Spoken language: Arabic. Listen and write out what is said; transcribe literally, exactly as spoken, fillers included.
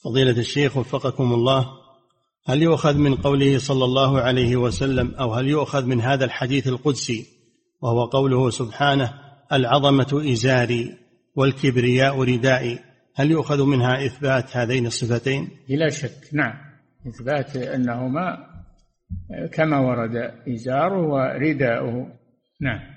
فضيلة الشيخ وفقكم الله، هل يؤخذ من قوله صلى الله عليه وسلم أو هل يؤخذ من هذا الحديث القدسي وهو قوله سبحانه العظمة إزاري والكبرياء ردائي، هل يؤخذ منها إثبات هذين الصفتين؟ بلا شك، نعم، إثبات أنهما كما ورد إزاره ورداؤه. نعم.